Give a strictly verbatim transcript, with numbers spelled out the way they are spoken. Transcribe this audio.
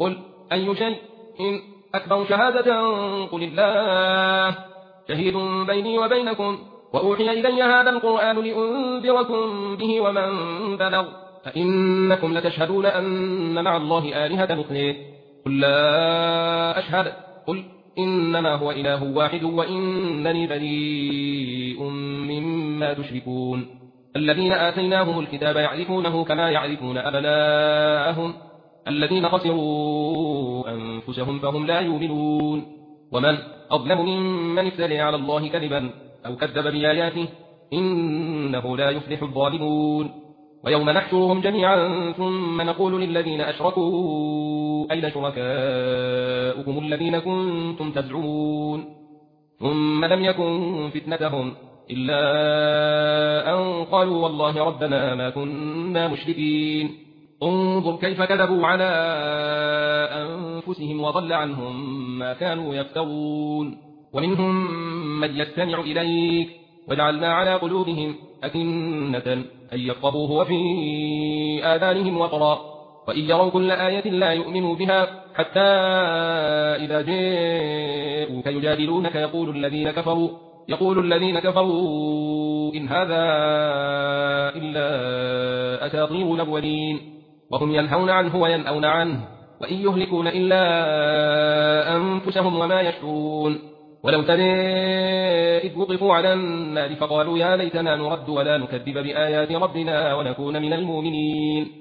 قل أي شيء أكبر شهادة قل الله شهيد بيني وبينكم وأوحي إلي هذا القرآن لأنذركم به ومن بلغ فإنكم لتشهدون أن مع الله آلهة أخرى قل لا أشهد قل إنما هو إله واحد وإنني بريء مما تشركون الذين آتيناهم الكتاب يعرفونه كما يعرفون أبناءهم الذين خسروا أنفسهم فهم لا يؤمنون ومن أظلم ممن افترى على الله كذبا أو كذب بآياته إنه لا يفلح الظالمون ويوم نحشرهم جميعا ثم نقول للذين أشركوا أين شركاؤكم الذين كنتم تزعمون ثم لم يكن فتنتهم إلا أن قالوا والله ربنا ما كنا مشركين انظر كيف كذبوا على أنفسهم وضل عنهم ما كانوا يفترون ومنهم من يستمع إليك وجعلنا على قلوبهم أكنة أن يفقهوه وفي آذانهم وقرا وإن يروا كل آية لا يؤمنوا بها حتى إذا جاءوك يجادلونك يقول الذين كفروا يقول الذين كفروا إن هذا إلا أساطير الأولين وهم ينهون عنه وينأون عنه وإن يهلكون إلا أنفسهم وما يشعرون ولو ترى إذ وقفوا على النار فقالوا يا ليتنا نرد ولا نكذب بآيات ربنا ونكون من المؤمنين